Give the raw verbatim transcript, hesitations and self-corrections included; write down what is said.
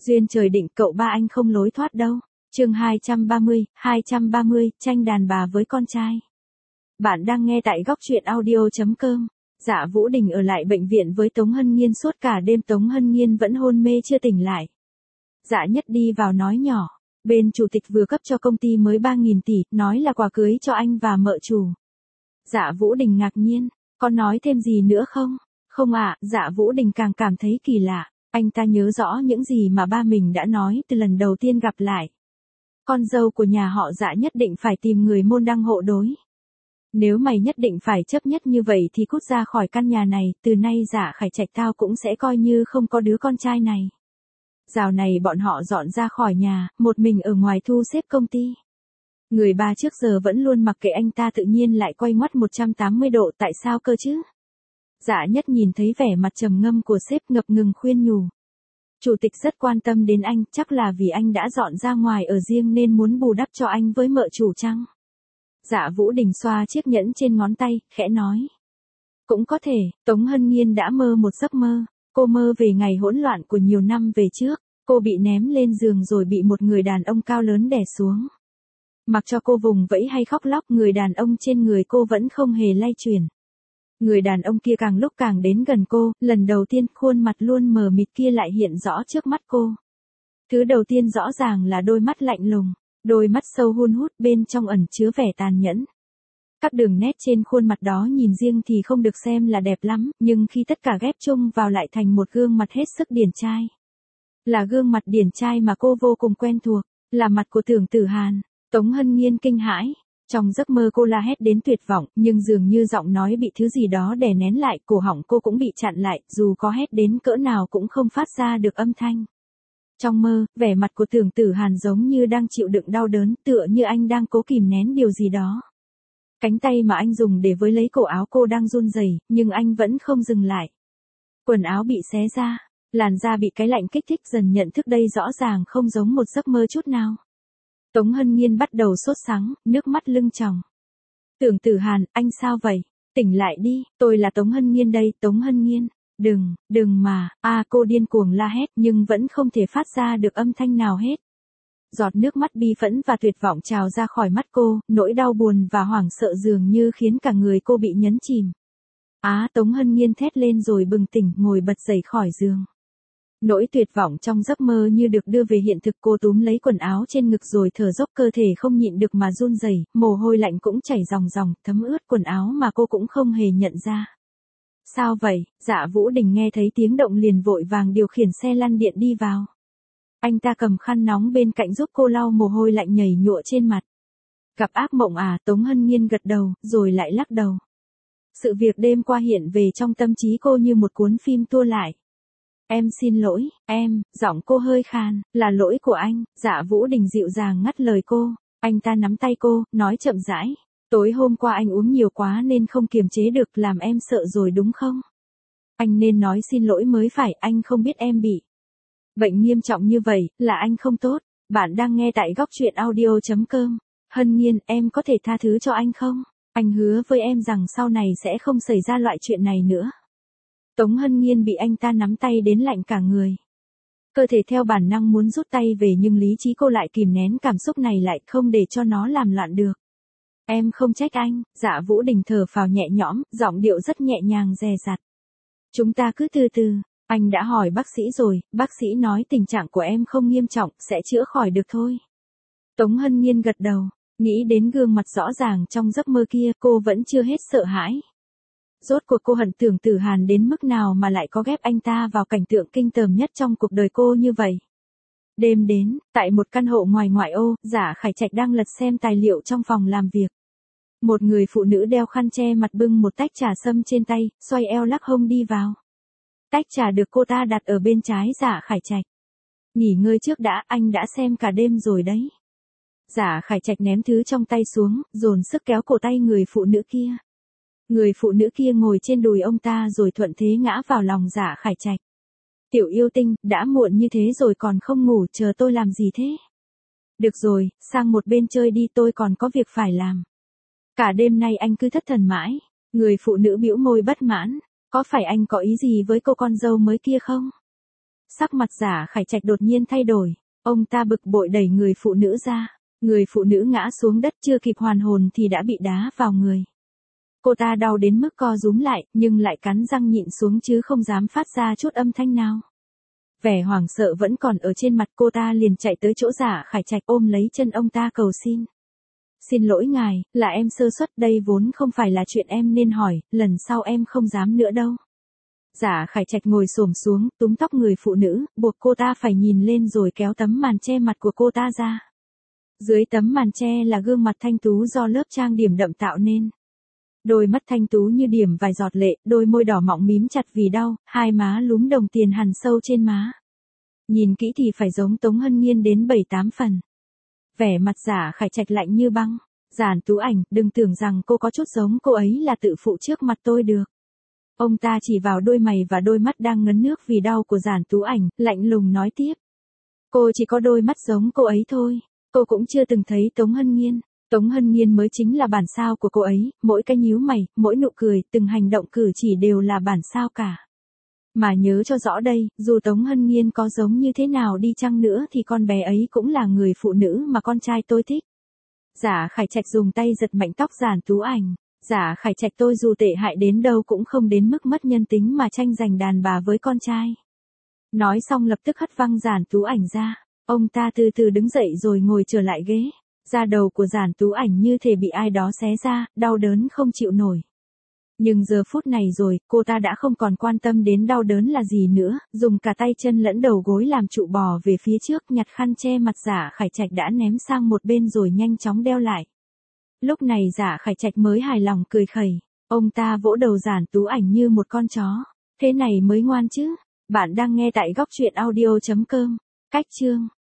Duyên trời định cậu ba anh không lối thoát đâu. Chương hai trăm ba mươi, hai trăm ba mươi, tranh đàn bà với con trai. Bạn đang nghe tại góc truyện audio chấm com. Dạ Vũ Đình ở lại bệnh viện với Tống Hân Nhiên suốt cả đêm. Tống Hân Nhiên vẫn hôn mê chưa tỉnh lại. Dạ Nhất đi vào nói nhỏ, bên chủ tịch vừa cấp cho công ty mới ba nghìn tỷ, nói là quà cưới cho anh và mợ chủ. Dạ Vũ Đình ngạc nhiên, con nói thêm gì nữa không? Không ạ, Dạ Vũ Đình càng cảm thấy kỳ lạ, anh ta nhớ rõ những gì mà ba mình đã nói từ lần đầu tiên gặp lại. Con dâu của nhà họ Dạ nhất định phải tìm người môn đăng hộ đối. Nếu mày nhất định phải chấp nhất như vậy thì cút ra khỏi căn nhà này, từ nay Dạ Khải Trạch tao cũng sẽ coi như không có đứa con trai này. Dạo này bọn họ dọn ra khỏi nhà, một mình ở ngoài thu xếp công ty. Người ba trước giờ vẫn luôn mặc kệ anh ta tự nhiên lại quay ngoắt một trăm tám mươi độ, tại sao cơ chứ? Dạ Nhất nhìn thấy vẻ mặt trầm ngâm của sếp ngập ngừng khuyên nhủ. Chủ tịch rất quan tâm đến anh, chắc là vì anh đã dọn ra ngoài ở riêng nên muốn bù đắp cho anh với mợ chủ chăng? Dạ Vũ Đình xoa chiếc nhẫn trên ngón tay, khẽ nói. Cũng có thể, Tống Hân Nhiên đã mơ một giấc mơ. Cô mơ về ngày hỗn loạn của nhiều năm về trước, cô bị ném lên giường rồi bị một người đàn ông cao lớn đè xuống. Mặc cho cô vùng vẫy hay khóc lóc, người đàn ông trên người cô vẫn không hề lay chuyển. Người đàn ông kia càng lúc càng đến gần cô, lần đầu tiên khuôn mặt luôn mờ mịt kia lại hiện rõ trước mắt cô. Thứ đầu tiên rõ ràng là đôi mắt lạnh lùng, đôi mắt sâu hun hút bên trong ẩn chứa vẻ tàn nhẫn. Các đường nét trên khuôn mặt đó nhìn riêng thì không được xem là đẹp lắm, nhưng khi tất cả ghép chung vào lại thành một gương mặt hết sức điển trai. Là gương mặt điển trai mà cô vô cùng quen thuộc, là mặt của Tưởng Tử Hàn. Tống Hân Nhiên kinh hãi, trong giấc mơ cô la hét đến tuyệt vọng, nhưng dường như giọng nói bị thứ gì đó đè nén lại, cổ họng cô cũng bị chặn lại, dù có hét đến cỡ nào cũng không phát ra được âm thanh. Trong mơ, vẻ mặt của Tưởng Tử Hàn giống như đang chịu đựng đau đớn, tựa như anh đang cố kìm nén điều gì đó. Cánh tay mà anh dùng để với lấy cổ áo cô đang run rẩy, nhưng anh vẫn không dừng lại. Quần áo bị xé ra, làn da bị cái lạnh kích thích, dần nhận thức đây rõ ràng không giống một giấc mơ chút nào. Tống Hân Nhiên bắt đầu sốt sắng, nước mắt lưng tròng. Tưởng Tử Hàn, anh sao vậy? Tỉnh lại đi, tôi là Tống Hân Nhiên đây. Tống Hân Nhiên, đừng, đừng mà, a à, cô điên cuồng la hét nhưng vẫn không thể phát ra được âm thanh nào hết. Giọt nước mắt bi phẫn và tuyệt vọng trào ra khỏi mắt cô, nỗi đau buồn và hoảng sợ dường như khiến cả người cô bị nhấn chìm. Á, à, Tống Hân Nhiên thét lên rồi bừng tỉnh, ngồi bật dậy khỏi giường. Nỗi tuyệt vọng trong giấc mơ như được đưa về hiện thực, cô túm lấy quần áo trên ngực rồi thở dốc, cơ thể không nhịn được mà run rẩy, mồ hôi lạnh cũng chảy ròng ròng, thấm ướt quần áo mà cô cũng không hề nhận ra. Sao vậy? Dạ Vũ Đình nghe thấy tiếng động liền vội vàng điều khiển xe lăn điện đi vào. Anh ta cầm khăn nóng bên cạnh giúp cô lau mồ hôi lạnh nhảy nhụa trên mặt. Gặp ác mộng à? Tống Hân Nhiên gật đầu, rồi lại lắc đầu. Sự việc đêm qua hiện về trong tâm trí cô như một cuốn phim tua lại. Em xin lỗi, em, giọng cô hơi khàn, là lỗi của anh. Dạ Vũ Đình dịu dàng ngắt lời cô. Anh ta nắm tay cô, nói chậm rãi. Tối hôm qua anh uống nhiều quá nên không kiềm chế được, làm em sợ rồi đúng không? Anh nên nói xin lỗi mới phải, anh không biết em bị bệnh nghiêm trọng như vậy, là anh không tốt. Bạn đang nghe tại góc truyện audio chấm com. Hân Nhiên, em có thể tha thứ cho anh không? Anh hứa với em rằng sau này sẽ không xảy ra loại chuyện này nữa. Tống Hân Nhiên bị anh ta nắm tay đến lạnh cả người. Cơ thể theo bản năng muốn rút tay về nhưng lý trí cô lại kìm nén cảm xúc này lại, không để cho nó làm loạn được. Em không trách anh. Dạ Vũ Đình thở phào nhẹ nhõm, giọng điệu rất nhẹ nhàng dè dặt. Chúng ta cứ từ từ. Anh đã hỏi bác sĩ rồi, bác sĩ nói tình trạng của em không nghiêm trọng, sẽ chữa khỏi được thôi. Tống Hân Nhiên gật đầu, nghĩ đến gương mặt rõ ràng trong giấc mơ kia, cô vẫn chưa hết sợ hãi. Rốt cuộc cô hận Tưởng Tử Hàn đến mức nào mà lại có ghép anh ta vào cảnh tượng kinh tởm nhất trong cuộc đời cô như vậy. Đêm đến, tại một căn hộ ngoài ngoại ô, Dạ Khải Trạch đang lật xem tài liệu trong phòng làm việc. Một người phụ nữ đeo khăn che mặt bưng một tách trà sâm trên tay, xoay eo lắc hông đi vào. Tách trà được cô ta đặt ở bên trái Dạ Khải Trạch. Nghỉ ngơi trước đã, anh đã xem cả đêm rồi đấy. Dạ Khải Trạch ném thứ trong tay xuống, dồn sức kéo cổ tay người phụ nữ kia. Người phụ nữ kia ngồi trên đùi ông ta rồi thuận thế ngã vào lòng Dạ Khải Trạch. Tiểu yêu tinh, đã muộn như thế rồi còn không ngủ, chờ tôi làm gì thế? Được rồi, sang một bên chơi đi, tôi còn có việc phải làm. Cả đêm nay anh cứ thất thần mãi. Người phụ nữ bĩu môi bất mãn. Có phải anh có ý gì với cô con dâu mới kia không? Sắc mặt Giả Khải Trạch đột nhiên thay đổi, ông ta bực bội đẩy người phụ nữ ra, người phụ nữ ngã xuống đất chưa kịp hoàn hồn thì đã bị đá vào người. Cô ta đau đến mức co rúm lại, nhưng lại cắn răng nhịn xuống chứ không dám phát ra chút âm thanh nào. Vẻ hoảng sợ vẫn còn ở trên mặt, cô ta liền chạy tới chỗ Giả Khải Trạch ôm lấy chân ông ta cầu xin. Xin lỗi ngài, là em sơ suất, đây vốn không phải là chuyện em nên hỏi, lần sau em không dám nữa đâu. Giả Khải Trạch ngồi xổm xuống, túm tóc người phụ nữ, buộc cô ta phải nhìn lên rồi kéo tấm màn che mặt của cô ta ra. Dưới tấm màn che là gương mặt thanh tú do lớp trang điểm đậm tạo nên. Đôi mắt thanh tú như điểm vài giọt lệ, đôi môi đỏ mọng mím chặt vì đau, hai má lúm đồng tiền hằn sâu trên má. Nhìn kỹ thì phải giống Tống Hân Nghiên đến bảy tám phần. Vẻ mặt Giả Khải Trạch lạnh như băng. Giản Tú Ảnh, đừng tưởng rằng cô có chút giống cô ấy là tự phụ trước mặt tôi được. Ông ta chỉ vào đôi mày và đôi mắt đang ngấn nước vì đau của Giản Tú Ảnh, lạnh lùng nói tiếp. Cô chỉ có đôi mắt giống cô ấy thôi, cô cũng chưa từng thấy Tống Hân Nghiên. Tống Hân Nghiên mới chính là bản sao của cô ấy, mỗi cái nhíu mày, mỗi nụ cười, từng hành động cử chỉ đều là bản sao cả. Mà nhớ cho rõ đây, dù Tống Hân Nghiên có giống như thế nào đi chăng nữa thì con bé ấy cũng là người phụ nữ mà con trai tôi thích. Giả Khải Trạch dùng tay giật mạnh tóc Giản Tú Ảnh. Giả Khải Trạch tôi dù tệ hại đến đâu cũng không đến mức mất nhân tính mà tranh giành đàn bà với con trai. Nói xong lập tức hất văng Giản Tú Ảnh ra. Ông ta từ từ đứng dậy rồi ngồi trở lại ghế. Da đầu của Giản Tú Ảnh như thể bị ai đó xé ra, đau đớn không chịu nổi. Nhưng giờ phút này rồi, cô ta đã không còn quan tâm đến đau đớn là gì nữa, dùng cả tay chân lẫn đầu gối làm trụ bò về phía trước, nhặt khăn che mặt Giả Khải Trạch đã ném sang một bên rồi nhanh chóng đeo lại. Lúc này Giả Khải Trạch mới hài lòng cười khẩy, ông ta vỗ đầu Giản Tú Ảnh như một con chó, thế này mới ngoan chứ. Bạn đang nghe tại góc truyện audio chấm com, cách chương